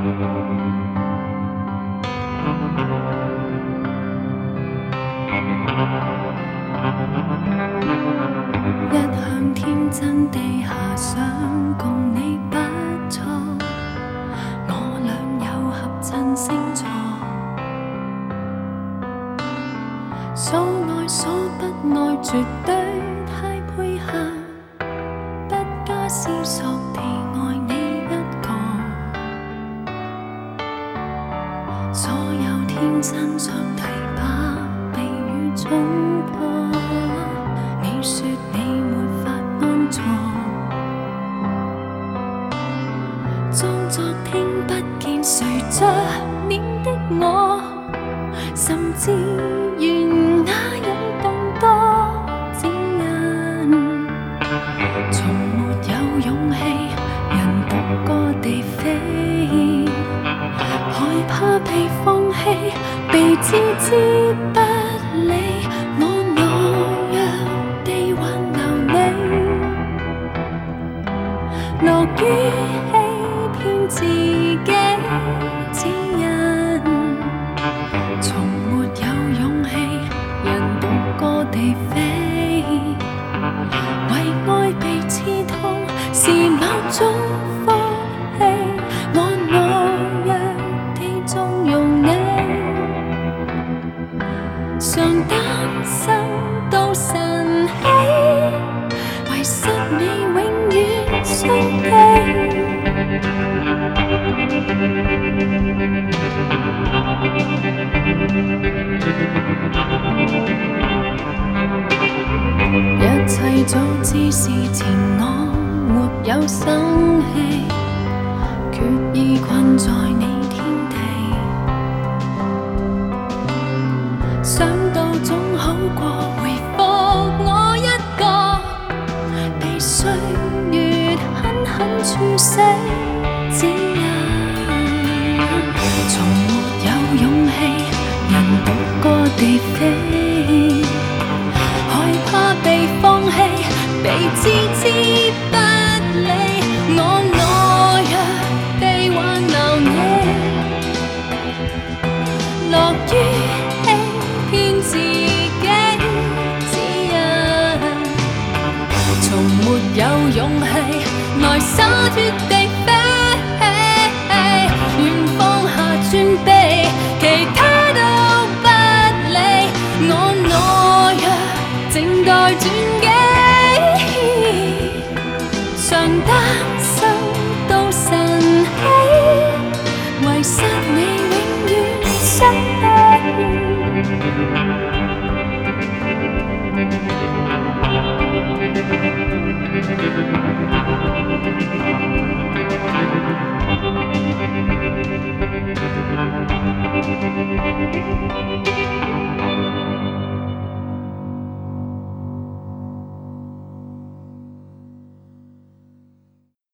一向天真地遐想共你不錯，我倆有合襯星座，所愛所不愛絕對太配合，不加思索地愛你一個，所有天真像堤壩被雨衝破，你說你沒法安坐，裝作聽不見誰着臉的我，甚至願那樣更多指引，從沒有勇氣人獨個地飛，害怕被放棄，被置之不理，我懦弱地挽留你，樂於欺騙自己指引，從沒有勇氣人獨個地飛，為愛被刺痛是某種福氣，我懦弱地縱容你，常擔心到晨曦，遺失你永遠傷悲。一切早知事前我沒有生氣，決意困在你天地，想到總好過回復我一個，被歲月狠狠處死指引，從沒有勇氣人獨個地飛，害怕被放棄，被置之不理，我懦弱地挽留你，樂於欺騙自己指引，從沒有勇氣來灑脱地